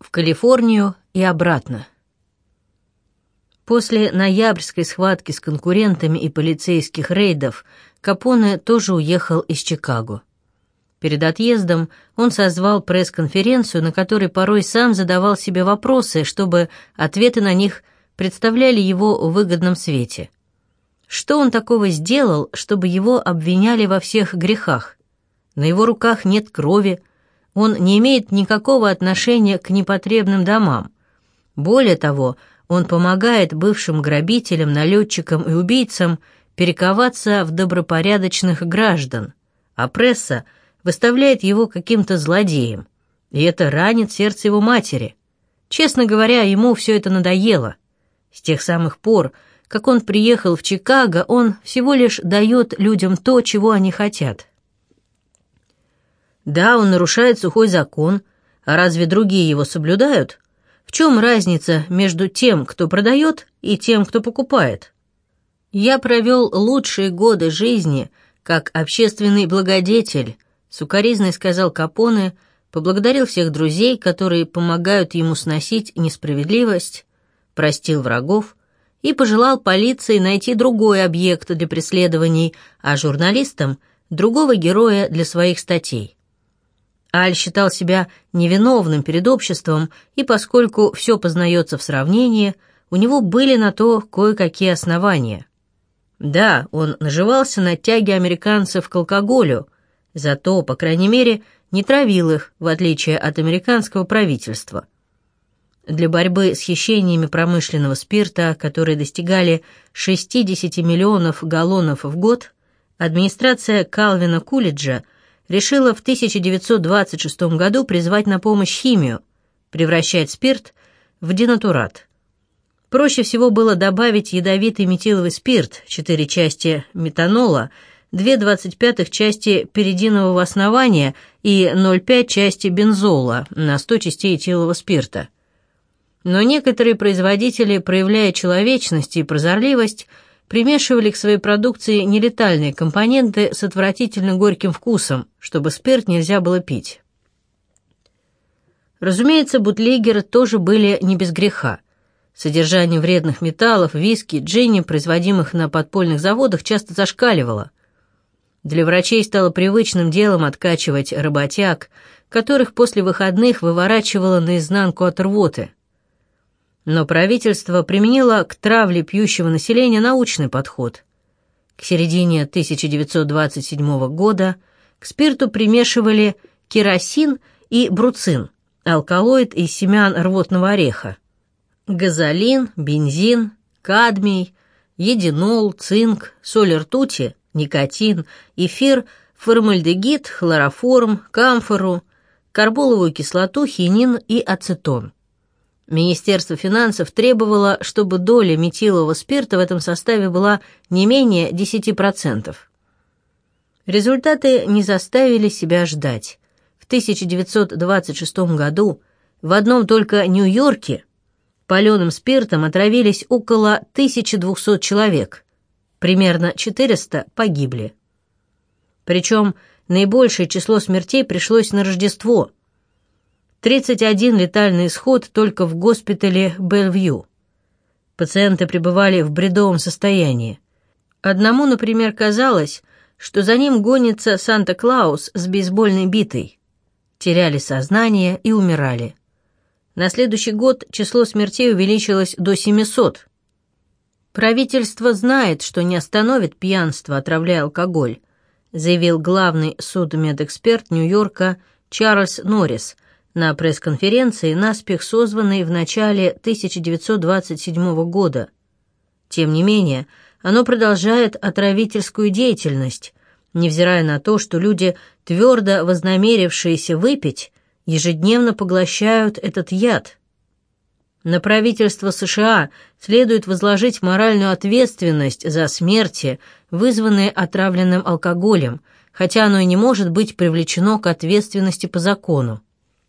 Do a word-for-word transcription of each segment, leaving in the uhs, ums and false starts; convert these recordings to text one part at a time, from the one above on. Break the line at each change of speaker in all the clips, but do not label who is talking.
в Калифорнию и обратно. После ноябрьской схватки с конкурентами и полицейских рейдов Капоне тоже уехал из Чикаго. Перед отъездом он созвал пресс-конференцию, на которой порой сам задавал себе вопросы, чтобы ответы на них представляли его в выгодном свете. Что он такого сделал, чтобы его обвиняли во всех грехах? На его руках нет крови, он не имеет никакого отношения к непотребным домам. Более того, он помогает бывшим грабителям, налетчикам и убийцам перековаться в добропорядочных граждан, а пресса выставляет его каким-то злодеем, и это ранит сердце его матери. Честно говоря, ему все это надоело. С тех самых пор, как он приехал в Чикаго, он всего лишь дает людям то, чего они хотят. Да, он нарушает сухой закон, а разве другие его соблюдают? В чем разница между тем, кто продает, и тем, кто покупает? Я провел лучшие годы жизни как общественный благодетель, сукоризной сказал Капоне, поблагодарил всех друзей, которые помогают ему сносить несправедливость, простил врагов и пожелал полиции найти другой объект для преследований, а журналистам — другого героя для своих статей. Аль считал себя невиновным перед обществом, и поскольку все познается в сравнении, у него были на то кое-какие основания. Да, он наживался на тяге американцев к алкоголю, зато, по крайней мере, не травил их, в отличие от американского правительства. Для борьбы с хищениями промышленного спирта, которые достигали шестьдесят миллионов галлонов в год, администрация Калвина Кулиджа решила в тысяча девятьсот двадцать шестом году призвать на помощь химию, превращать спирт в денатурат. Проще всего было добавить ядовитый метиловый спирт, четыре части метанола, две двадцать пятых части пиридинового основания и ноль целых пять части бензола на сто частей этилового спирта. Но некоторые производители, проявляя человечность и прозорливость, примешивали к своей продукции нелетальные компоненты с отвратительно горьким вкусом, чтобы спирт нельзя было пить. Разумеется, бутлегеры тоже были не без греха. Содержание вредных металлов, виски, джинни, производимых на подпольных заводах, часто зашкаливало. Для врачей стало привычным делом откачивать работяг, которых после выходных выворачивало наизнанку от рвоты. Но правительство применило к травле пьющего населения научный подход. К середине тысяча девятьсот двадцать седьмого года к спирту примешивали керосин и бруцин, алкалоид из семян рвотного ореха, газолин, бензин, кадмий, единол, цинк, соль ртути, никотин, эфир, формальдегид, хлороформ, камфору, карболовую кислоту, хинин и ацетон. Министерство финансов требовало, чтобы доля метилового спирта в этом составе была не менее десяти процентов. Результаты не заставили себя ждать. В тысяча девятьсот двадцать шестом году в одном только Нью-Йорке паленым спиртом отравились около тысячи двухсот человек, примерно четыреста погибли. Причем наибольшее число смертей пришлось на Рождество. тридцать один летальный исход только в госпитале Белвью. Пациенты пребывали в бредовом состоянии. Одному, например, казалось, что за ним гонится Санта-Клаус с бейсбольной битой. Теряли сознание и умирали. На следующий год число смертей увеличилось до семисот. «Правительство знает, что не остановит пьянство, отравляя алкоголь», заявил главный судмедэксперт Нью-Йорка Чарльз Норрис на пресс-конференции, наспех созванной в начале тысяча девятьсот двадцать седьмого года. Тем не менее, оно продолжает отравительскую деятельность, невзирая на то, что люди, твердо вознамерившиеся выпить, ежедневно поглощают этот яд. На правительство США следует возложить моральную ответственность за смерти, вызванные отравленным алкоголем, хотя оно и не может быть привлечено к ответственности по закону.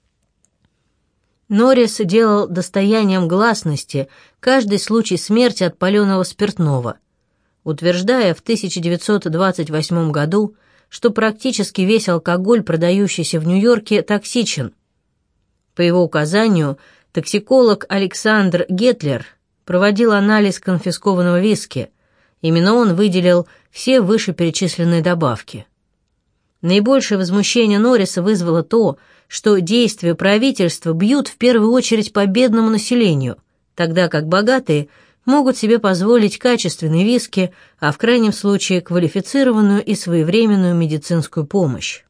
Норрис делал достоянием гласности каждый случай смерти от паленого спиртного, утверждая в тысяча девятьсот двадцать восьмом году, что практически весь алкоголь, продающийся в Нью-Йорке, токсичен. По его указанию, токсиколог Александр Гетлер проводил анализ конфискованного виски. Именно он выделил все вышеперечисленные добавки. Наибольшее возмущение Норриса вызвало то, что действия правительства бьют в первую очередь по бедному населению, тогда как богатые могут себе позволить качественные виски, а в крайнем случае квалифицированную и своевременную медицинскую помощь.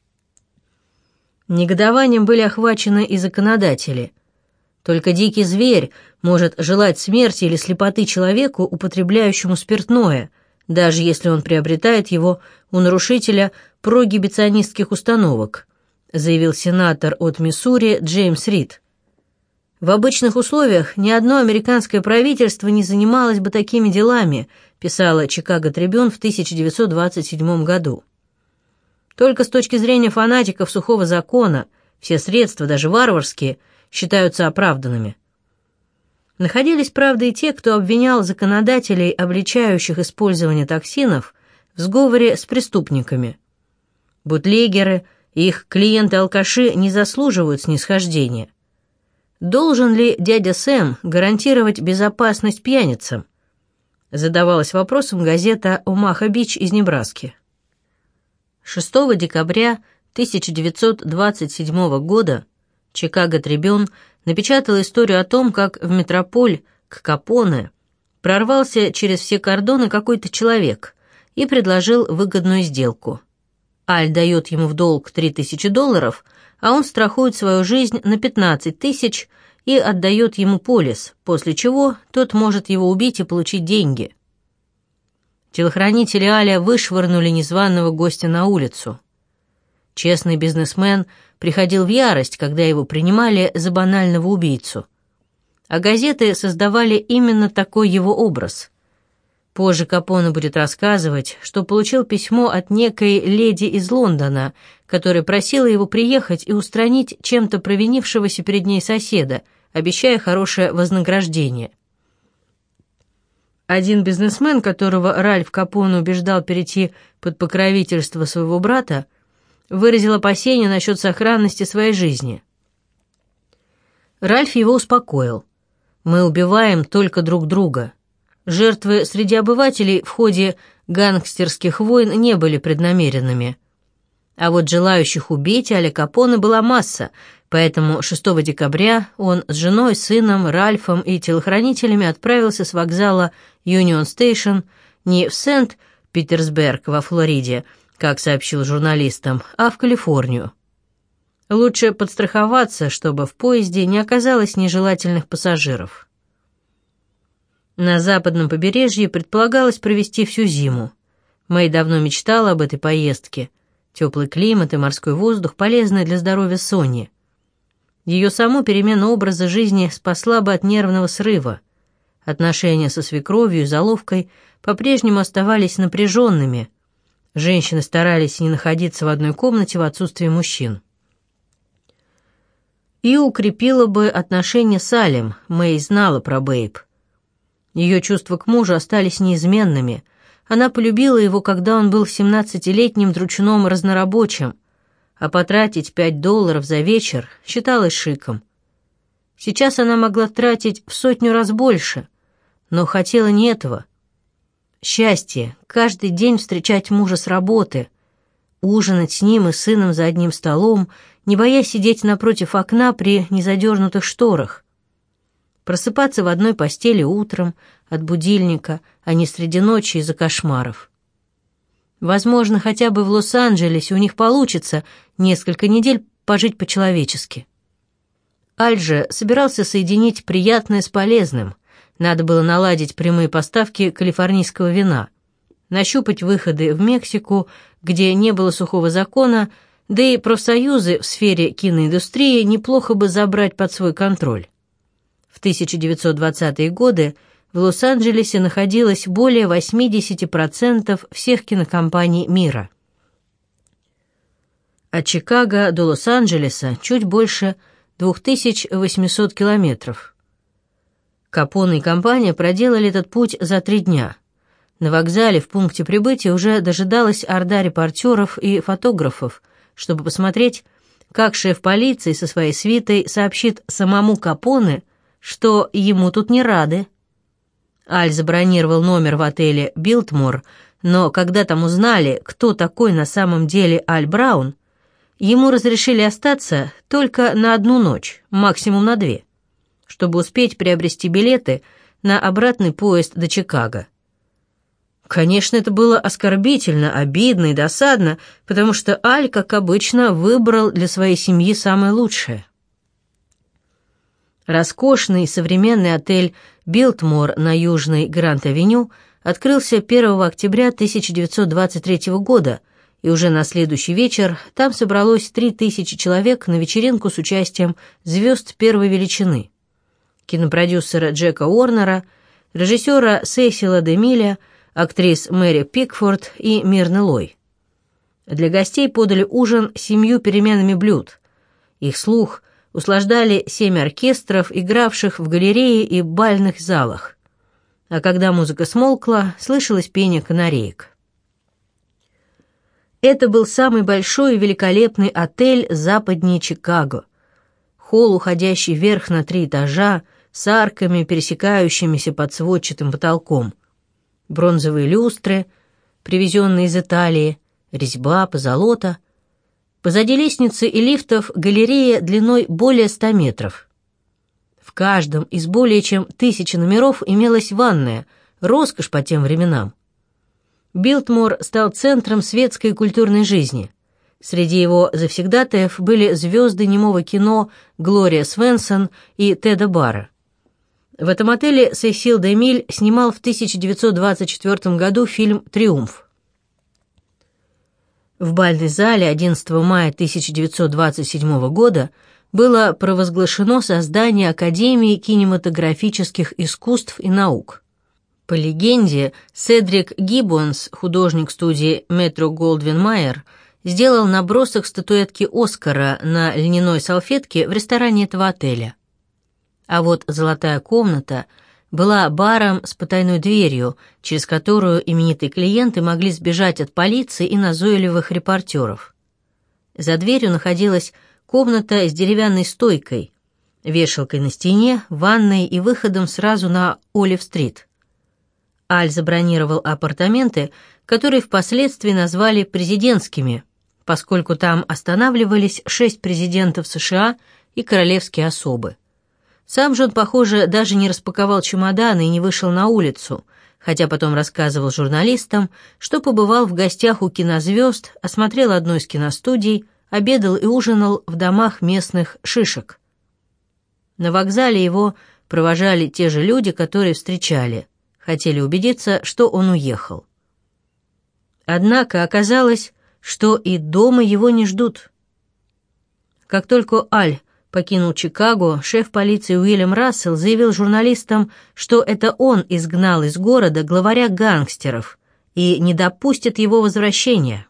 Негодованием были охвачены и законодатели. Только дикий зверь может желать смерти или слепоты человеку, употребляющему спиртное, даже если он приобретает его у нарушителя прогибиционистских установок, заявил сенатор от Миссури Джеймс Рид. В обычных условиях ни одно американское правительство не занималось бы такими делами, писала Чикаго Трибюн в тысяча девятьсот двадцать седьмом году. Только с точки зрения фанатиков сухого закона все средства, даже варварские, считаются оправданными. Находились, правда, и те, кто обвинял законодателей, обличающих использование токсинов, в сговоре с преступниками. Бутлегеры и их клиенты-алкаши не заслуживают снисхождения. Должен ли дядя Сэм гарантировать безопасность пьяницам? Задавалась вопросом газета «Омаха-Бич» из Небраски. шестого декабря тысяча девятьсот двадцать седьмого года Чикаго Трибюн напечатала историю о том, как в метрополь к Капоне прорвался через все кордоны какой-то человек и предложил выгодную сделку. Аль дает ему в долг три тысячи долларов, а он страхует свою жизнь на пятнадцать тысяч и отдает ему полис, после чего тот может его убить и получить деньги. Телохранители Аля вышвырнули незваного гостя на улицу. Честный бизнесмен приходил в ярость, когда его принимали за банального убийцу. А газеты создавали именно такой его образ. Позже Капоне будет рассказывать, что получил письмо от некой леди из Лондона, которая просила его приехать и устранить чем-то провинившегося перед ней соседа, обещая хорошее вознаграждение. Один бизнесмен, которого Ральф Капоне убеждал перейти под покровительство своего брата, выразил опасения насчет сохранности своей жизни. Ральф его успокоил. «Мы убиваем только друг друга». Жертвы среди обывателей в ходе гангстерских войн не были преднамеренными. А вот желающих убить Аля Капоне была масса, поэтому шестого декабря он с женой, сыном, Ральфом и телохранителями отправился с вокзала Юнион Стейшн не в Сент-Питерсберг во Флориде, как сообщил журналистам, а в Калифорнию. Лучше подстраховаться, чтобы в поезде не оказалось нежелательных пассажиров. На западном побережье предполагалось провести всю зиму. Мэй давно мечтала об этой поездке. Теплый климат и морской воздух полезны для здоровья Сони. Ее саму перемена образа жизни спасла бы от нервного срыва. Отношения со свекровью и заловкой по-прежнему оставались напряженными. Женщины старались не находиться в одной комнате в отсутствии мужчин. И укрепила бы отношения с Алем, Мэй знала про Бэйб. Ее чувства к мужу остались неизменными. Она полюбила его, когда он был семнадцатилетним дручуном разнорабочим, а потратить пять долларов за вечер считалось шиком. Сейчас она могла тратить в сотню раз больше, но хотела не этого. Счастье — каждый день встречать мужа с работы, ужинать с ним и сыном за одним столом, не боясь сидеть напротив окна при незадернутых шторах. Просыпаться в одной постели утром от будильника, а не среди ночи из-за кошмаров. Возможно, хотя бы в Лос-Анджелесе у них получится несколько недель пожить по-человечески. Аль же собирался соединить приятное с полезным. Надо было наладить прямые поставки калифорнийского вина, нащупать выходы в Мексику, где не было сухого закона, да и профсоюзы в сфере киноиндустрии неплохо бы забрать под свой контроль. В тысяча девятьсот двадцатые годы в Лос-Анджелесе находилось более восемьдесят процентов всех кинокомпаний мира. От Чикаго до Лос-Анджелеса чуть больше две тысячи восемьсот километров. Капоне и компания проделали этот путь за три дня. На вокзале в пункте прибытия уже дожидалась орда репортеров и фотографов, чтобы посмотреть, как шеф полиции со своей свитой сообщит самому Капоне, что ему тут не рады. Аль забронировал номер в отеле «Билтмор», но когда там узнали, кто такой на самом деле Аль Браун, ему разрешили остаться только на одну ночь, максимум на две, чтобы успеть приобрести билеты на обратный поезд до Чикаго. Конечно, это было оскорбительно, обидно и досадно, потому что Аль, как обычно, выбрал для своей семьи самое лучшее. Роскошный современный отель «Билтмор» на Южной Гранд-авеню открылся первого октября тысяча девятьсот двадцать третьего года, и уже на следующий вечер там собралось три тысячи человек на вечеринку с участием звезд первой величины: кинопродюсера Джека Уорнера, режиссера Сесила де Миля, актрис Мэри Пикфорд и Мирны Лой. Для гостей подали ужин с семью переменами блюд. Их слух услаждали семь оркестров, игравших в галерее и бальных залах. А когда музыка смолкла, слышалось пение канареек. Это был самый большой и великолепный отель западнее Чикаго. Холл, уходящий вверх на три этажа, с арками, пересекающимися под сводчатым потолком. Бронзовые люстры, привезенные из Италии, резьба, позолота. Позади лестницы и лифтов галерея длиной более ста метров. В каждом из более чем тысячи номеров имелась ванная, роскошь по тем временам. Билтмор стал центром светской и культурной жизни. Среди его завсегдатаев были звезды немого кино Глория Свенсон и Теда Барра. В этом отеле Сесил де Миль снимал в тысяча девятьсот двадцать четвёртом году фильм «Триумф». В бальной зале одиннадцатого мая тысяча девятьсот двадцать седьмого года было провозглашено создание Академии кинематографических искусств и наук. По легенде, Седрик Гиббонс, художник студии Метро-Голдвин-Майер, сделал набросок статуэтки Оскара на льняной салфетке в ресторане этого отеля. А вот «Золотая комната» была баром с потайной дверью, через которую именитые клиенты могли сбежать от полиции и назойливых репортеров. За дверью находилась комната с деревянной стойкой, вешалкой на стене, ванной и выходом сразу на Олив-стрит. Аль забронировал апартаменты, которые впоследствии назвали президентскими, поскольку там останавливались шесть президентов США и королевские особы. Сам же он, похоже, даже не распаковал чемоданы и не вышел на улицу, хотя потом рассказывал журналистам, что побывал в гостях у кинозвезд, осмотрел одну из киностудий, обедал и ужинал в домах местных шишек. На вокзале его провожали те же люди, которые встречали, хотели убедиться, что он уехал. Однако оказалось, что и дома его не ждут. Как только Аль покинул Чикаго, шеф полиции Уильям Рассел заявил журналистам, что это он изгнал из города главаря гангстеров и не допустит его возвращения.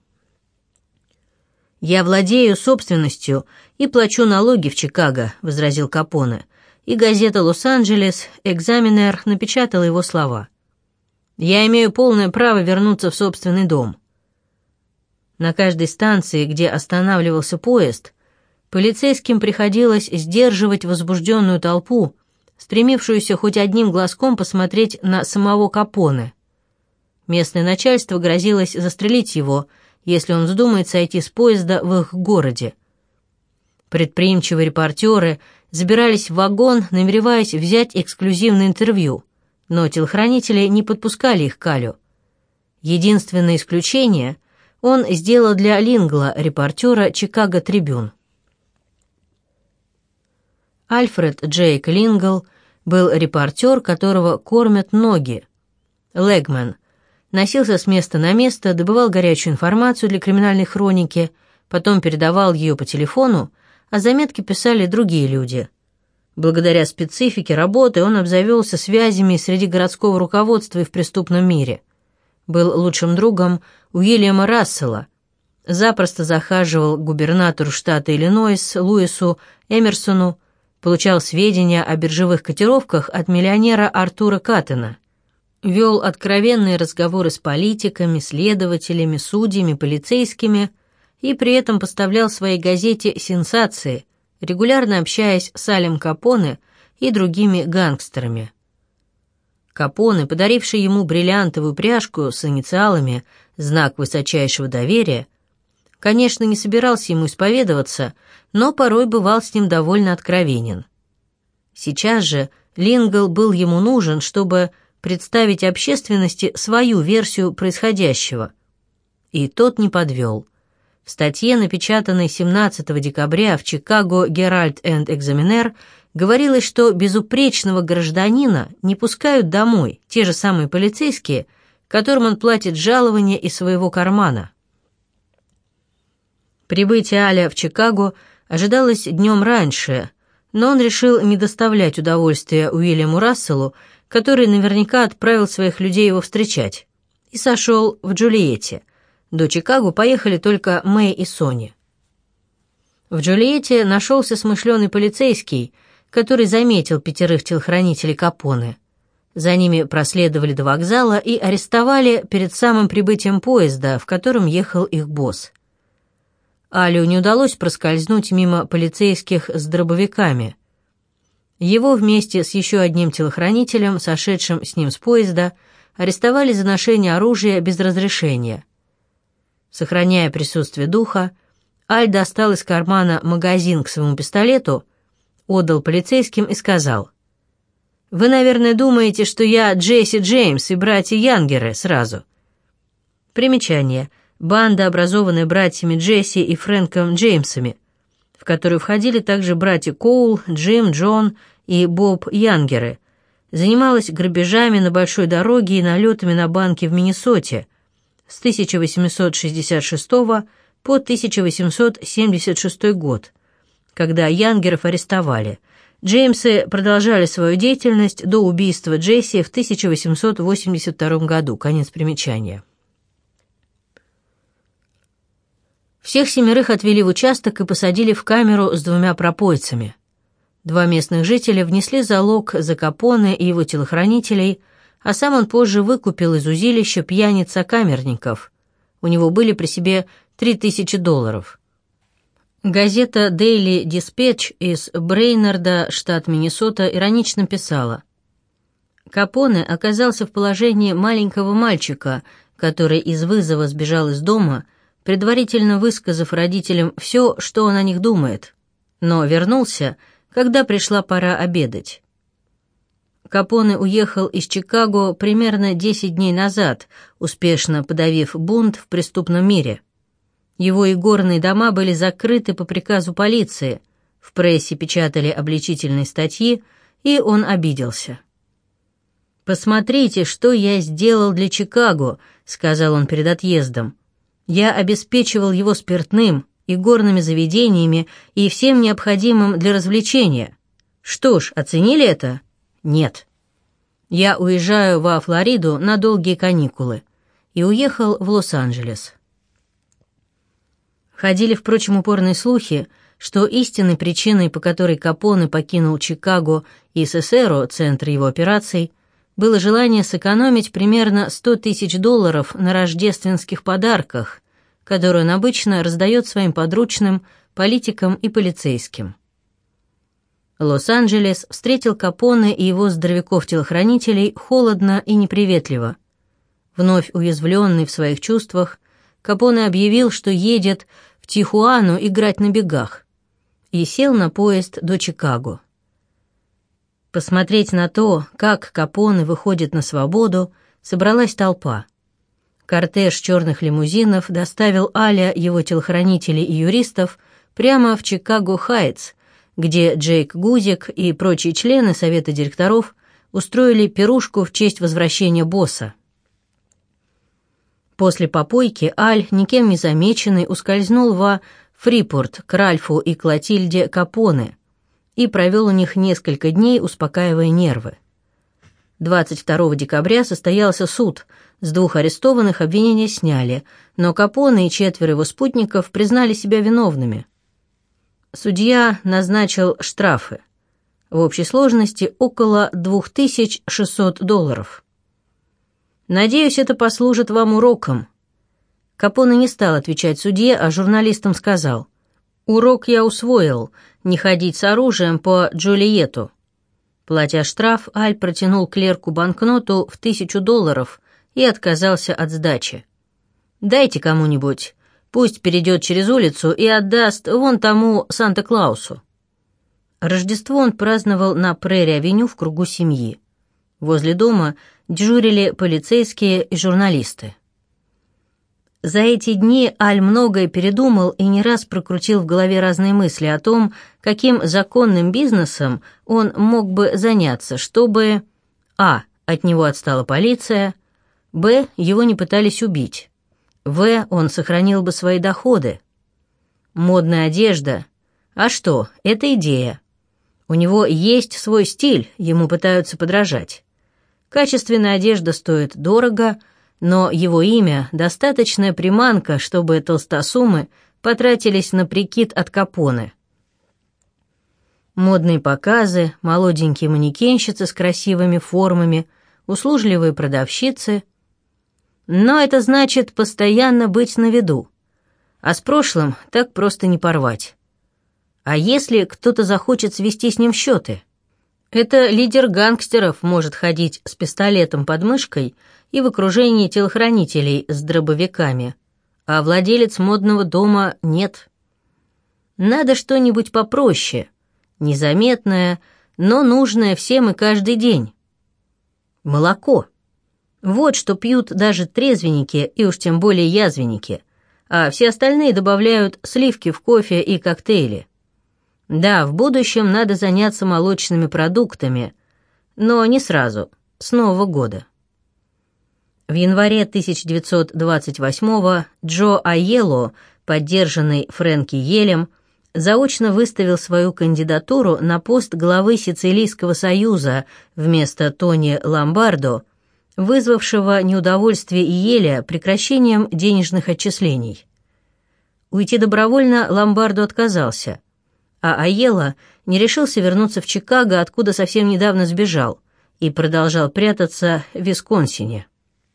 «Я владею собственностью и плачу налоги в Чикаго», — возразил Капоне, и газета «Лос-Анджелес Экзаменер» напечатала его слова. «Я имею полное право вернуться в собственный дом». На каждой станции, где останавливался поезд, полицейским приходилось сдерживать возбужденную толпу, стремившуюся хоть одним глазком посмотреть на самого Капоне. Местное начальство грозилось застрелить его, если он вздумает сойти с поезда в их городе. Предприимчивые репортеры забирались в вагон, намереваясь взять эксклюзивное интервью, но телохранители не подпускали их к Алю. Единственное исключение он сделал для Лингла, репортера «Чикаго Трибюн». Альфред Джейк Лингл был репортер, которого кормят ноги. Легмен носился с места на место, добывал горячую информацию для криминальной хроники, потом передавал ее по телефону, а заметки писали другие люди. Благодаря специфике работы он обзавелся связями среди городского руководства и в преступном мире. Был лучшим другом Уильяма Рассела, запросто захаживал к губернатору штата Иллинойс Луису Эмерсону, получал сведения о биржевых котировках от миллионера Артура Каттена, вел откровенные разговоры с политиками, следователями, судьями, полицейскими и при этом поставлял своей газете сенсации, регулярно общаясь с Алем Капоне и другими гангстерами. Капоне, подаривший ему бриллиантовую пряжку с инициалами «Знак высочайшего доверия», конечно, не собирался ему исповедоваться, но порой бывал с ним довольно откровенен. Сейчас же Лингл был ему нужен, чтобы представить общественности свою версию происходящего. И тот не подвел. В статье, напечатанной семнадцатого декабря в Chicago Herald and Examiner, говорилось, что безупречного гражданина не пускают домой те же самые полицейские, которым он платит жалование из своего кармана. Прибытие Аля в Чикаго ожидалось днем раньше, но он решил не доставлять удовольствия Уильяму Расселу, который наверняка отправил своих людей его встречать, и сошел в Джульетте. До Чикаго поехали только Мэй и Сони. В Джульетте нашелся смышленый полицейский, который заметил пятерых телохранителей Капоне. За ними проследовали до вокзала и арестовали перед самым прибытием поезда, в котором ехал их босс. Алю не удалось проскользнуть мимо полицейских с дробовиками. Его вместе с еще одним телохранителем, сошедшим с ним с поезда, арестовали за ношение оружия без разрешения. Сохраняя присутствие духа, Аль достал из кармана магазин к своему пистолету, отдал полицейским и сказал: «Вы, наверное, думаете, что я Джесси Джеймс и братья Янгеры сразу». Примечание. Банда, образованная братьями Джесси и Фрэнком Джеймсами, в которую входили также братья Коул, Джим, Джон и Боб Янгеры, занималась грабежами на большой дороге и налетами на банки в Миннесоте с тысяча восемьсот шестьдесят шестого по тысяча восемьсот семьдесят шестой год, когда Янгеров арестовали. Джеймсы продолжали свою деятельность до убийства Джесси в тысяча восемьсот восемьдесят втором году. Конец примечания. Всех семерых отвели в участок и посадили в камеру с двумя пропойцами. Два местных жителя внесли залог за Капоне и его телохранителей, а сам он позже выкупил из узилища пьяниц-сокамерников. У него были при себе три тысячи долларов. Газета Daily Dispatch из Брейнарда, штат Миннесота, иронично писала: Капоне оказался в положении маленького мальчика, который из вызова сбежал из дома, предварительно высказав родителям все, что он о них думает, но вернулся, когда пришла пора обедать. Капоне уехал из Чикаго примерно десять дней назад, успешно подавив бунт в преступном мире. Его игорные дома были закрыты по приказу полиции, в прессе печатали обличительные статьи, и он обиделся. «Посмотрите, что я сделал для Чикаго», — сказал он перед отъездом. «Я обеспечивал его спиртным, игорными заведениями и всем необходимым для развлечения. Что ж, оценили это? Нет. Я уезжаю во Флориду на долгие каникулы» и уехал в Лос-Анджелес. Ходили, впрочем, упорные слухи, что истинной причиной, по которой Капоне покинул Чикаго и Сесеро, центр его операций, было желание сэкономить примерно сто тысяч долларов на рождественских подарках, которые он обычно раздает своим подручным, политикам и полицейским. Лос-Анджелес встретил Капоне и его здоровяков-телохранителей холодно и неприветливо. Вновь уязвленный в своих чувствах, Капоне объявил, что едет в Тихуану играть на бегах, и сел на поезд до Чикаго. Посмотреть на то, как Капоне выходит на свободу, собралась толпа. Кортеж черных лимузинов доставил Аля, его телохранителей и юристов прямо в Чикаго-Хайтс, где Джейк Гузик и прочие члены совета директоров устроили пирушку в честь возвращения босса. После попойки Аль, никем не замеченный, ускользнул во Фрипорт к Ральфу и Клотильде Капоне и провел у них несколько дней, успокаивая нервы. двадцать второго декабря состоялся суд, с двух арестованных обвинения сняли, но Капоне и четверо его спутников признали себя виновными. Судья назначил штрафы. В общей сложности около две тысячи шестьсот долларов. «Надеюсь, это послужит вам уроком. Капоне не стал отвечать судье, а журналистам сказал: «Урок я усвоил, не ходить с оружием по Джульетту». Платя штраф, Аль протянул клерку банкноту в тысячу долларов и отказался от сдачи. «Дайте кому-нибудь, пусть перейдет через улицу и отдаст вон тому Санта-Клаусу». Рождество он праздновал на Прерри-авеню в кругу семьи. Возле дома дежурили полицейские и журналисты. За эти дни Аль многое передумал и не раз прокрутил в голове разные мысли о том, каким законным бизнесом он мог бы заняться, чтобы а. от него отстала полиция, б. его не пытались убить, в. он сохранил бы свои доходы. Модная одежда. А что, это идея. У него есть свой стиль, ему пытаются подражать. Качественная одежда стоит дорого, но его имя – достаточная приманка, чтобы толстосумы потратились на прикид от Капоне. Модные показы, молоденькие манекенщицы с красивыми формами, услужливые продавщицы. Но это значит постоянно быть на виду. А с прошлым так просто не порвать. А если кто-то захочет свести с ним счеты? Это лидер гангстеров может ходить с пистолетом под мышкой и в окружении телохранителей с дробовиками, а владелец модного дома нет. Надо что-нибудь попроще, незаметное, но нужное всем и каждый день. Молоко. Вот что пьют даже трезвенники и уж тем более язвенники, а все остальные добавляют сливки в кофе и коктейли. Да, в будущем надо заняться молочными продуктами, но не сразу, с Нового года. В январе тысяча девятьсот двадцать восьмого Джо Айелло, поддержанный Фрэнки Йелем, заочно выставил свою кандидатуру на пост главы Сицилийского союза вместо Тони Ломбардо, вызвавшего неудовольствие Йеля прекращением денежных отчислений. Уйти добровольно Ломбардо отказался, а Айелло не решился вернуться в Чикаго, откуда совсем недавно сбежал, и продолжал прятаться в Висконсине.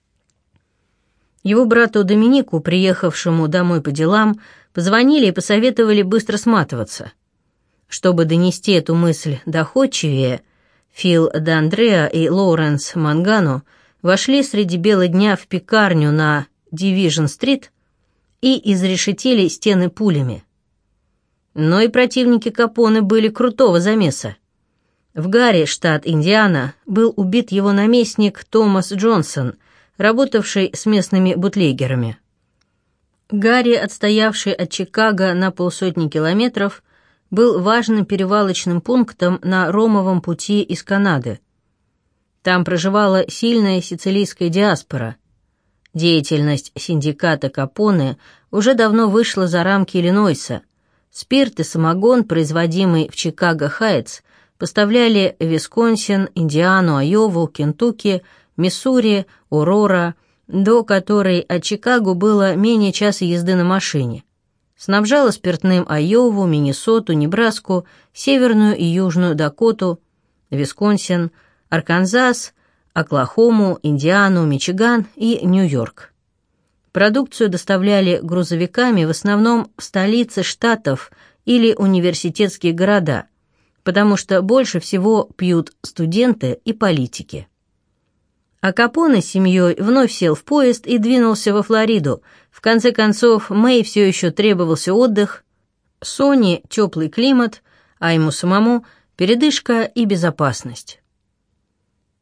Его брату Доминику, приехавшему домой по делам, позвонили и посоветовали быстро сматываться. Чтобы донести эту мысль доходчивее, Фил Д'Андреа и Лоуренс Мангано вошли среди бела дня в пекарню на Дивижн-стрит и изрешетили стены пулями. Но и противники Капоне были крутого замеса. В Гарри, штат Индиана, был убит его наместник Томас Джонсон, работавший с местными бутлегерами. Гарри, отстоявший от Чикаго на полсотни километров, был важным перевалочным пунктом на Ромовом пути из Канады. Там проживала сильная сицилийская диаспора. Деятельность синдиката Капоне уже давно вышла за рамки Иллинойса. Спирт и самогон, производимый в Чикаго-Хайтс, поставляли в Висконсин, Индиану, Айову, Кентукки, Миссури, Орора, до которой от Чикаго было менее часа езды на машине. Снабжала спиртным Айову, Миннесоту, Небраску, Северную и Южную Дакоту, Висконсин, Арканзас, Оклахому, Индиану, Мичиган и Нью-Йорк. Продукцию доставляли грузовиками в основном в столицы штатов или университетские города, потому что больше всего пьют студенты и политики. А Капоне с семьей вновь сел в поезд и двинулся во Флориду. В конце концов, Мэй все еще требовался отдых, Соне теплый климат, а ему самому передышка и безопасность.